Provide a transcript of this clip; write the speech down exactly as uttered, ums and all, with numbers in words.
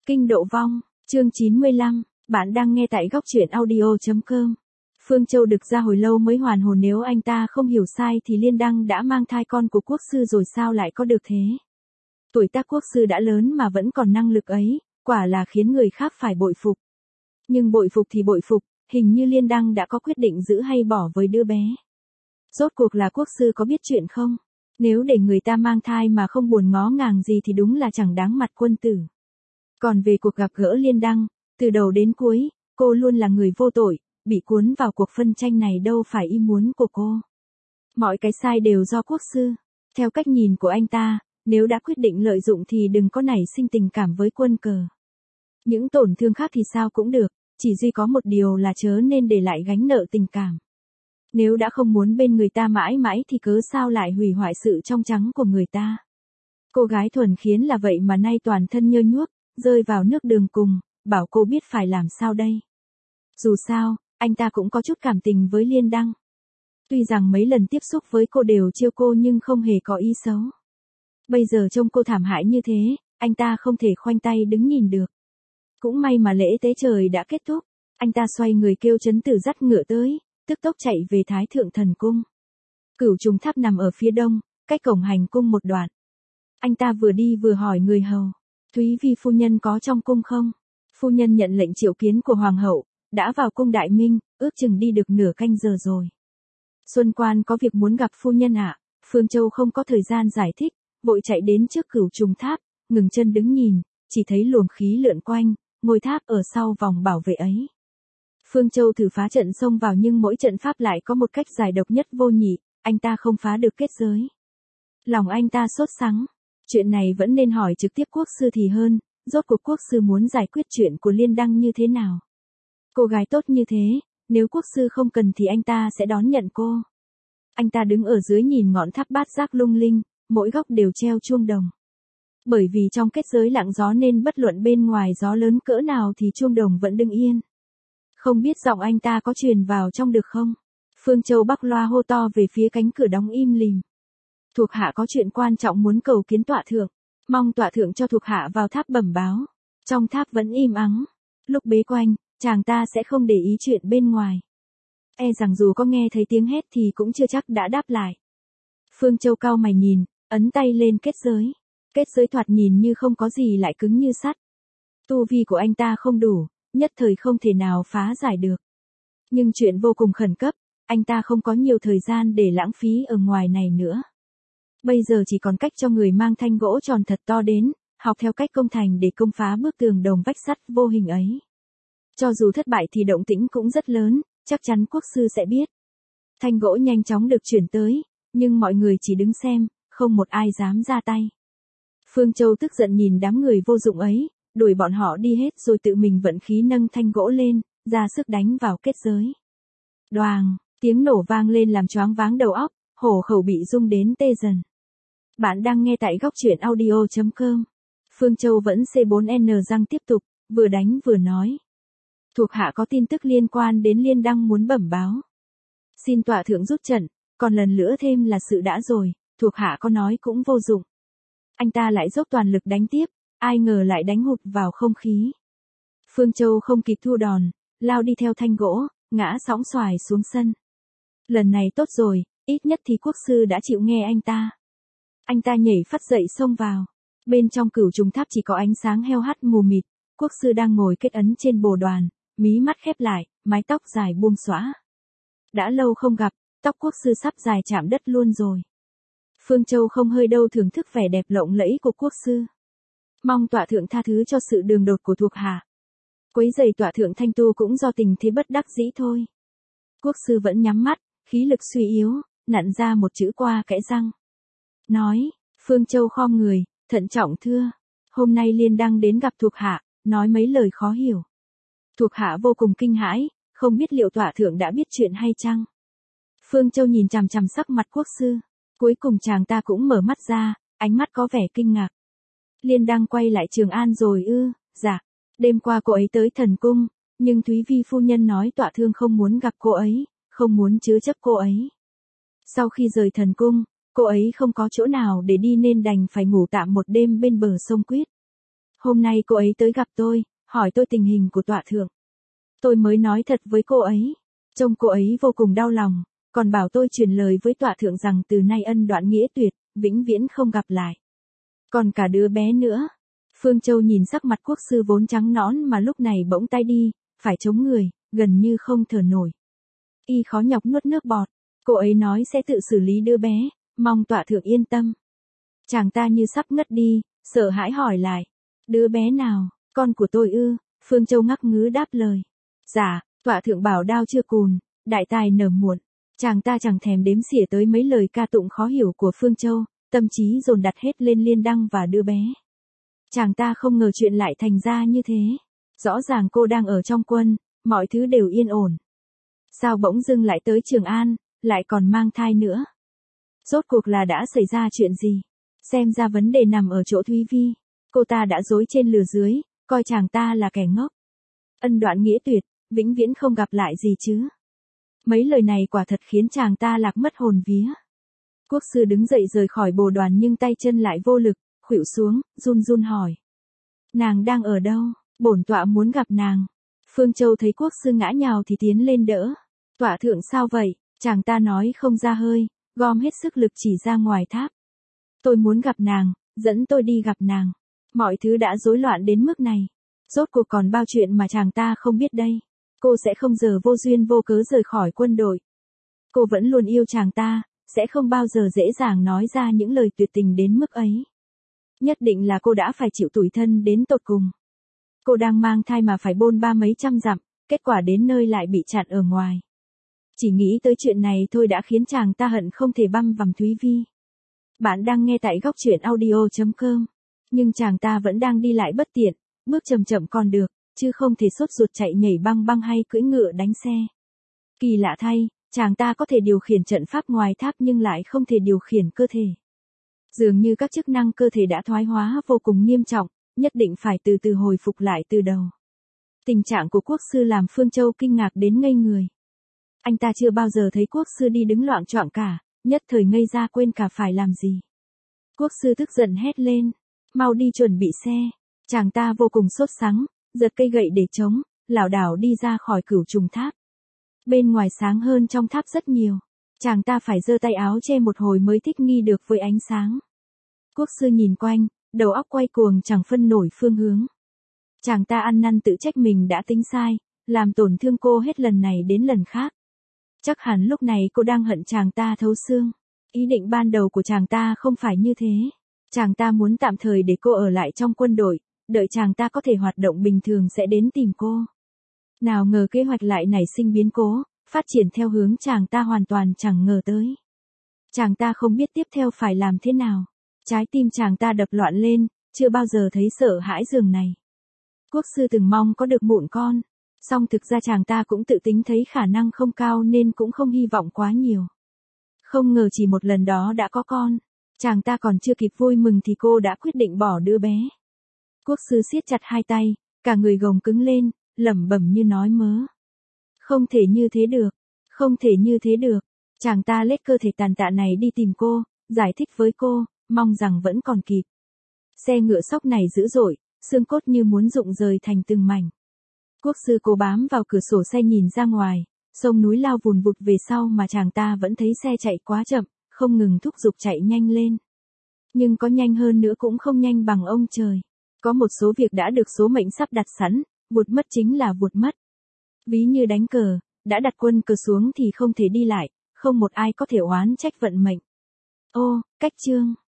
Kinh độ vong, chương chín mươi lăm, bạn đang nghe tại góc truyện audio.com. Phương Châu Đực ra hồi lâu mới hoàn hồn, nếu anh ta không hiểu sai thì Liên Đăng đã mang thai con của quốc sư rồi, sao lại có được thế? Tuổi tác quốc sư đã lớn mà vẫn còn năng lực ấy, quả là khiến người khác phải bội phục. Nhưng bội phục thì bội phục, hình như Liên Đăng đã có quyết định giữ hay bỏ với đứa bé. Rốt cuộc là quốc sư có biết chuyện không? Nếu để người ta mang thai mà không buồn ngó ngàng gì thì đúng là chẳng đáng mặt quân tử. Còn về cuộc gặp gỡ Liên Đăng, từ đầu đến cuối, cô luôn là người vô tội, bị cuốn vào cuộc phân tranh này đâu phải ý muốn của cô. Mọi cái sai đều do quốc sư. Theo cách nhìn của anh ta, nếu đã quyết định lợi dụng thì đừng có nảy sinh tình cảm với quân cờ. Những tổn thương khác thì sao cũng được, chỉ duy có một điều là chớ nên để lại gánh nợ tình cảm. Nếu đã không muốn bên người ta mãi mãi thì cớ sao lại hủy hoại sự trong trắng của người ta. Cô gái thuần khiết là vậy mà nay toàn thân nhơ nhuốc, rơi vào nước đường cùng, bảo cô biết phải làm sao đây. Dù sao, anh ta cũng có chút cảm tình với Liên Đăng. Tuy rằng mấy lần tiếp xúc với cô đều trêu cô nhưng không hề có ý xấu. Bây giờ trông cô thảm hại như thế, anh ta không thể khoanh tay đứng nhìn được. Cũng may mà lễ tế trời đã kết thúc, anh ta xoay người kêu trấn tử dắt ngựa tới, tức tốc chạy về Thái Thượng Thần Cung. Cửu Trùng Tháp nằm ở phía đông, cách cổng hành cung một đoạn. Anh ta vừa đi vừa hỏi người hầu, Thúy Vi phu nhân có trong cung không? Phu nhân nhận lệnh triệu kiến của hoàng hậu, đã vào cung đại minh, ước chừng đi được nửa canh giờ rồi. Xuân Quan có việc muốn gặp phu nhân ạ. Phương Châu không có thời gian giải thích, vội chạy đến trước Cửu Trùng Tháp, ngừng chân đứng nhìn, chỉ thấy luồng khí lượn quanh, ngôi tháp ở sau vòng bảo vệ ấy. Phương Châu thử phá trận xông vào nhưng mỗi trận pháp lại có một cách giải độc nhất vô nhị, anh ta không phá được kết giới. Lòng anh ta sốt sắng, chuyện này vẫn nên hỏi trực tiếp quốc sư thì hơn, rốt cuộc quốc sư muốn giải quyết chuyện của Liên Đăng như thế nào. Cô gái tốt như thế, nếu quốc sư không cần thì anh ta sẽ đón nhận cô. Anh ta đứng ở dưới nhìn ngọn tháp bát giác lung linh, mỗi góc đều treo chuông đồng. Bởi vì trong kết giới lặng gió nên bất luận bên ngoài gió lớn cỡ nào thì chuông đồng vẫn đứng yên. Không biết giọng anh ta có truyền vào trong được không? Phương Châu bắc loa hô to về phía cánh cửa đóng im lìm. Thuộc hạ có chuyện quan trọng muốn cầu kiến tọa thượng, mong tọa thượng cho thuộc hạ vào tháp bẩm báo. Trong tháp vẫn im ắng, lúc bế quanh, chàng ta sẽ không để ý chuyện bên ngoài. E rằng dù có nghe thấy tiếng hét thì cũng chưa chắc đã đáp lại. Phương Châu cau mày nhìn, ấn tay lên kết giới. Kết giới thoạt nhìn như không có gì lại cứng như sắt. Tu vi của anh ta không đủ, nhất thời không thể nào phá giải được. Nhưng chuyện vô cùng khẩn cấp, anh ta không có nhiều thời gian để lãng phí ở ngoài này nữa. Bây giờ chỉ còn cách cho người mang thanh gỗ tròn thật to đến, học theo cách công thành để công phá bức tường đồng vách sắt vô hình ấy. Cho dù thất bại thì động tĩnh cũng rất lớn, chắc chắn quốc sư sẽ biết. Thanh gỗ nhanh chóng được chuyển tới, nhưng mọi người chỉ đứng xem, không một ai dám ra tay. Phương Châu tức giận nhìn đám người vô dụng ấy, đuổi bọn họ đi hết rồi tự mình vận khí nâng thanh gỗ lên, ra sức đánh vào kết giới. Đoàng, tiếng nổ vang lên làm choáng váng đầu óc, hổ khẩu bị rung đến tê dần. Bạn đang nghe tại góc truyện audio.com. Phương Châu vẫn xê bốn en răng tiếp tục, vừa đánh vừa nói. Thuộc hạ có tin tức liên quan đến Liên Đăng muốn bẩm báo. Xin tọa thượng rút trận, còn lần nữa thêm là sự đã rồi, thuộc hạ có nói cũng vô dụng. Anh ta lại dốc toàn lực đánh tiếp, ai ngờ lại đánh hụt vào không khí. Phương Châu không kịp thu đòn, lao đi theo thanh gỗ, ngã sóng xoài xuống sân. Lần này tốt rồi, ít nhất thì quốc sư đã chịu nghe anh ta. Anh ta nhảy phắt dậy xông vào. Bên trong Cửu Trùng Tháp chỉ có ánh sáng heo hắt mù mịt, quốc sư đang ngồi kết ấn trên bồ đoàn, mí mắt khép lại, mái tóc dài buông xõa. Đã lâu không gặp, tóc quốc sư sắp dài chạm đất luôn rồi. Phương Châu không hơi đâu thưởng thức vẻ đẹp lộng lẫy của quốc sư. Mong tọa thượng tha thứ cho sự đường đột của thuộc hạ. Quấy rầy tọa thượng thanh tu cũng do tình thế bất đắc dĩ thôi. Quốc sư vẫn nhắm mắt, khí lực suy yếu, nặn ra một chữ qua kẽ răng. Nói, Phương Châu khom người, thận trọng thưa. Hôm nay Liên Đăng đến gặp thuộc hạ, nói mấy lời khó hiểu. Thuộc hạ vô cùng kinh hãi, không biết liệu tọa thượng đã biết chuyện hay chăng. Phương Châu nhìn chằm chằm sắc mặt quốc sư. Cuối cùng chàng ta cũng mở mắt ra, ánh mắt có vẻ kinh ngạc. Liên Đăng quay lại Trường An rồi ư? Dạ. Đêm qua cô ấy tới thần cung, nhưng Thúy Vi phu nhân nói tọa thương không muốn gặp cô ấy, không muốn chứa chấp cô ấy. Sau khi rời thần cung, cô ấy không có chỗ nào để đi nên đành phải ngủ tạm một đêm bên bờ sông Quyết. Hôm nay cô ấy tới gặp tôi, hỏi tôi tình hình của tọa thượng. Tôi mới nói thật với cô ấy. Trông cô ấy vô cùng đau lòng, còn bảo tôi truyền lời với tọa thượng rằng từ nay ân đoạn nghĩa tuyệt, vĩnh viễn không gặp lại. Còn cả đứa bé nữa. Phương Châu nhìn sắc mặt quốc sư vốn trắng nõn mà lúc này bỗng tái đi, phải chống người, gần như không thở nổi. Y khó nhọc nuốt nước bọt, cô ấy nói sẽ tự xử lý đứa bé, mong tọa thượng yên tâm. Chàng ta như sắp ngất đi, sợ hãi hỏi lại. Đứa bé nào, con của tôi ư? Phương Châu ngắc ngứ đáp lời. Dạ, tọa thượng bảo đao chưa cùn, đại tài nở muộn. Chàng ta chẳng thèm đếm xỉa tới mấy lời ca tụng khó hiểu của Phương Châu, tâm trí dồn đặt hết lên Liên Đăng và đứa bé. Chàng ta không ngờ chuyện lại thành ra như thế. Rõ ràng cô đang ở trong quân, mọi thứ đều yên ổn. Sao bỗng dưng lại tới Trường An, lại còn mang thai nữa? Rốt cuộc là đã xảy ra chuyện gì? Xem ra vấn đề nằm ở chỗ Thúy Vi. Cô ta đã dối trên lừa dưới, coi chàng ta là kẻ ngốc. Ân đoạn nghĩa tuyệt, vĩnh viễn không gặp lại gì chứ. Mấy lời này quả thật khiến chàng ta lạc mất hồn vía. Quốc sư đứng dậy rời khỏi bồ đoàn nhưng tay chân lại vô lực, khuỵu xuống, run run hỏi. Nàng đang ở đâu? Bổn tọa muốn gặp nàng. Phương Châu thấy quốc sư ngã nhào thì tiến lên đỡ. Tọa thượng sao vậy? Chàng ta nói không ra hơi, gom hết sức lực chỉ ra ngoài tháp. Tôi muốn gặp nàng, dẫn tôi đi gặp nàng. Mọi thứ đã rối loạn đến mức này. Rốt cuộc còn bao chuyện mà chàng ta không biết đây. Cô sẽ không giờ vô duyên vô cớ rời khỏi quân đội. Cô vẫn luôn yêu chàng ta, sẽ không bao giờ dễ dàng nói ra những lời tuyệt tình đến mức ấy. Nhất định là cô đã phải chịu tủi thân đến tột cùng. Cô đang mang thai mà phải bôn ba mấy trăm dặm, kết quả đến nơi lại bị chặn ở ngoài. Chỉ nghĩ tới chuyện này thôi đã khiến chàng ta hận không thể băm vằm Thúy Vi. Bạn đang nghe tại góc truyện audio chấm com. Nhưng chàng ta vẫn đang đi lại bất tiện, bước chậm chậm còn được, chứ không thể sốt ruột chạy nhảy băng băng hay cưỡi ngựa đánh xe. Kỳ lạ thay, chàng ta có thể điều khiển trận pháp ngoài tháp nhưng lại không thể điều khiển cơ thể. Dường như các chức năng cơ thể đã thoái hóa vô cùng nghiêm trọng, nhất định phải từ từ hồi phục lại từ đầu. Tình trạng của quốc sư làm Phương Châu kinh ngạc đến ngây người. Anh ta chưa bao giờ thấy quốc sư đi đứng loạng choạng cả, nhất thời ngây ra quên cả phải làm gì. Quốc sư tức giận hét lên, mau đi chuẩn bị xe. Chàng ta vô cùng sốt sắng, giật cây gậy để chống, lảo đảo đi ra khỏi cửu trùng tháp. Bên ngoài sáng hơn trong tháp rất nhiều. Chàng ta phải giơ tay áo che một hồi mới thích nghi được với ánh sáng. Quốc sư nhìn quanh, đầu óc quay cuồng chẳng phân nổi phương hướng. Chàng ta ăn năn tự trách mình đã tính sai, làm tổn thương cô hết lần này đến lần khác. Chắc hẳn lúc này cô đang hận chàng ta thấu xương. Ý định ban đầu của chàng ta không phải như thế. Chàng ta muốn tạm thời để cô ở lại trong quân đội, đợi chàng ta có thể hoạt động bình thường sẽ đến tìm cô. Nào ngờ kế hoạch lại nảy sinh biến cố, phát triển theo hướng chàng ta hoàn toàn chẳng ngờ tới. Chàng ta không biết tiếp theo phải làm thế nào. Trái tim chàng ta đập loạn lên, chưa bao giờ thấy sợ hãi giường này. Quốc sư từng mong có được mụn con, song thực ra chàng ta cũng tự tính thấy khả năng không cao nên cũng không hy vọng quá nhiều. Không ngờ chỉ một lần đó đã có con, chàng ta còn chưa kịp vui mừng thì cô đã quyết định bỏ đứa bé. Quốc sư siết chặt hai tay, cả người gồng cứng lên, lẩm bẩm như nói mớ. Không thể như thế được, không thể như thế được. Chàng ta lết cơ thể tàn tạ này đi tìm cô, giải thích với cô, mong rằng vẫn còn kịp. Xe ngựa sóc này dữ dội, xương cốt như muốn rụng rời thành từng mảnh. Quốc sư cố bám vào cửa sổ xe nhìn ra ngoài, sông núi lao vùn vụt về sau mà chàng ta vẫn thấy xe chạy quá chậm, không ngừng thúc giục chạy nhanh lên. Nhưng có nhanh hơn nữa cũng không nhanh bằng ông trời. Có một số việc đã được số mệnh sắp đặt sẵn, vụt mất chính là vụt mất. Ví như đánh cờ, đã đặt quân cờ xuống thì không thể đi lại, không một ai có thể oán trách vận mệnh. Ô, cách chương.